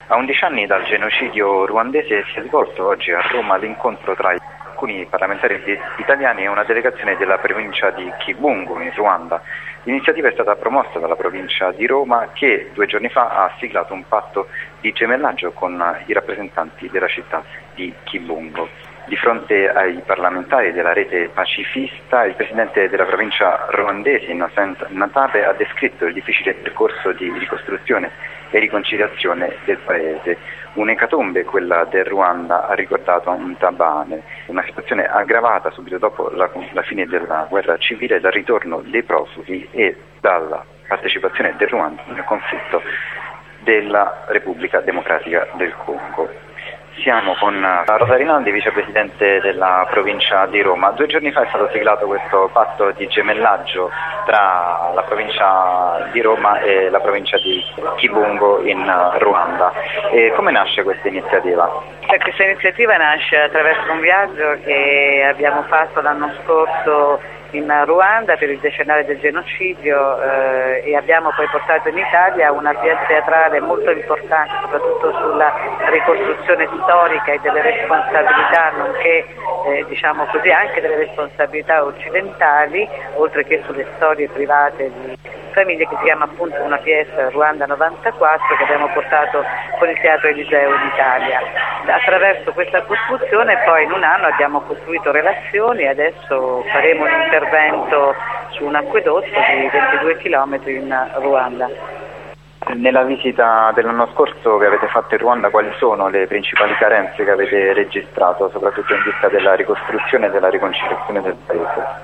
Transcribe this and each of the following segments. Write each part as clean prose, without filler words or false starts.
A 11 anni dal genocidio ruandese si è svolto oggi a Roma l'incontro tra alcuni parlamentari italiani e una delegazione della provincia di Kibungo in Ruanda. L'iniziativa è stata promossa dalla provincia di Roma che 2 giorni fa ha siglato un patto di gemellaggio con i rappresentanti della città di Kibungo. Di fronte ai parlamentari della rete pacifista, il presidente della provincia ruandese, Innocent Natabe, ha descritto il difficile percorso di ricostruzione e riconciliazione del paese. Un'ecatombe, quella del Ruanda, ha ricordato Ntabane, una situazione aggravata subito dopo la fine della guerra civile dal ritorno dei profughi e dalla partecipazione del Ruanda nel conflitto della Repubblica Democratica del Congo. Siamo con Rosa Rinaldi, vicepresidente della provincia di Roma. 2 giorni fa è stato siglato questo patto di gemellaggio tra la provincia di Roma e la provincia di Kibungo in Ruanda. E come nasce questa iniziativa? Questa iniziativa nasce attraverso un viaggio che abbiamo fatto l'anno scorso in Ruanda per il decennale del genocidio e abbiamo poi portato in Italia una pièce teatrale molto importante soprattutto sulla ricostruzione storica e delle responsabilità, nonché diciamo così anche delle responsabilità occidentali, oltre che sulle storie private di famiglie, che si chiama appunto una pièce Ruanda 94 che abbiamo portato con il Teatro Eliseo in Italia. Attraverso questa costruzione poi in un anno abbiamo costruito relazioni e adesso faremo un intervento su un acquedotto di 22 km in Ruanda. Nella visita dell'anno scorso che avete fatto in Ruanda, quali sono le principali carenze che avete registrato, soprattutto in vista della ricostruzione e della riconciliazione del paese?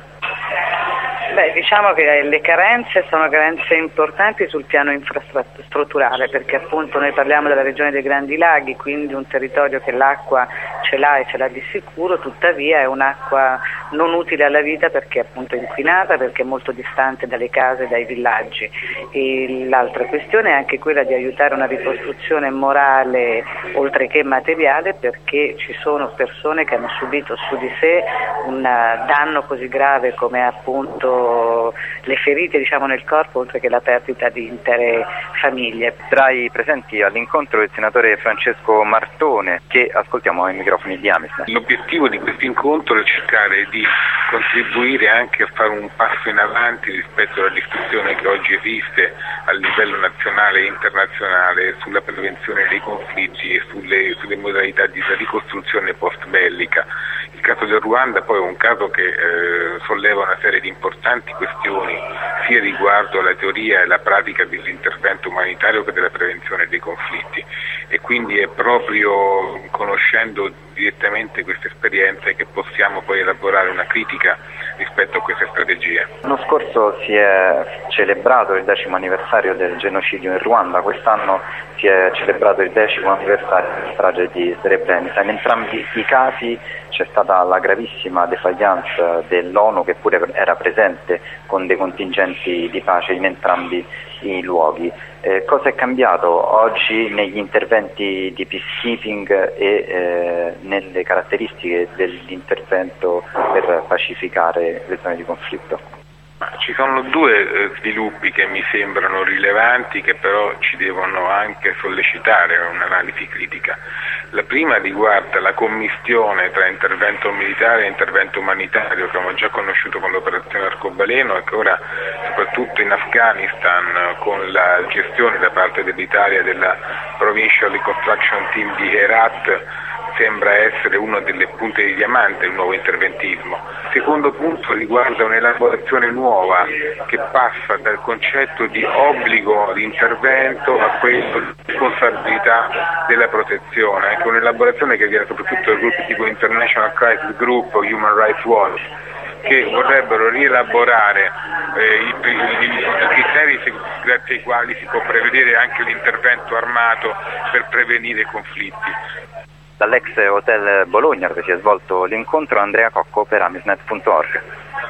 Diciamo che le carenze sono carenze importanti sul piano infrastrutturale, perché appunto noi parliamo della regione dei Grandi Laghi, quindi un territorio che l'acqua ce l'ha e ce l'ha di sicuro, tuttavia è un'acqua non utile alla vita perché è appunto inquinata, perché è molto distante dalle case e dai villaggi. E l'altra questione è anche quella di aiutare una ricostruzione morale oltre che materiale, perché ci sono persone che hanno subito su di sé un danno così grave come appunto le ferite nel corpo, oltre che la perdita di intere famiglie. Tra i presenti all'incontro il senatore Francesco Martone, che ascoltiamo ai microfoni di Amisnet. L'obiettivo di questo incontro è cercare di contribuire anche a fare un passo in avanti rispetto alla discussione che oggi esiste a livello nazionale e internazionale sulla prevenzione dei conflitti e sulle modalità di ricostruzione post-bellica. Il caso del Ruanda poi è un caso che solleva una serie di importanti questioni sia riguardo alla teoria e alla pratica dell'intervento umanitario che della prevenzione dei conflitti, e quindi è proprio conoscendo direttamente queste esperienze che possiamo poi elaborare una critica rispetto a queste strategie. L'anno scorso si è celebrato il 10° anniversario del genocidio in Ruanda, quest'anno si è celebrato il 10° anniversario della strage di Srebrenica. In entrambi i casi c'è stata la gravissima defiance dell'ONU, che pure era presente con dei contingenti di pace in entrambi i luoghi. Cosa è cambiato oggi negli interventi di peacekeeping e nelle caratteristiche dell'intervento per pacificare le zone di conflitto? Ci sono 2 sviluppi che mi sembrano rilevanti, che però ci devono anche sollecitare un'analisi critica. La prima riguarda la commistione tra intervento militare e intervento umanitario, che abbiamo già conosciuto con l'operazione Arcobaleno e che ora, soprattutto in Afghanistan, con la gestione da parte dell'Italia della Provincial Reconstruction Team di Herat, sembra essere una delle punte di diamante del nuovo interventismo. Il secondo punto riguarda un'elaborazione nuova che passa dal concetto di obbligo di intervento a quello di responsabilità della protezione, anche un'elaborazione che viene soprattutto da gruppi tipo International Crisis Group o Human Rights Watch, che vorrebbero rielaborare i criteri grazie ai quali si può prevedere anche l'intervento armato per prevenire conflitti. Dall'ex Hotel Bologna, dove si è svolto l'incontro, Andrea Cocco per Amisnet.org.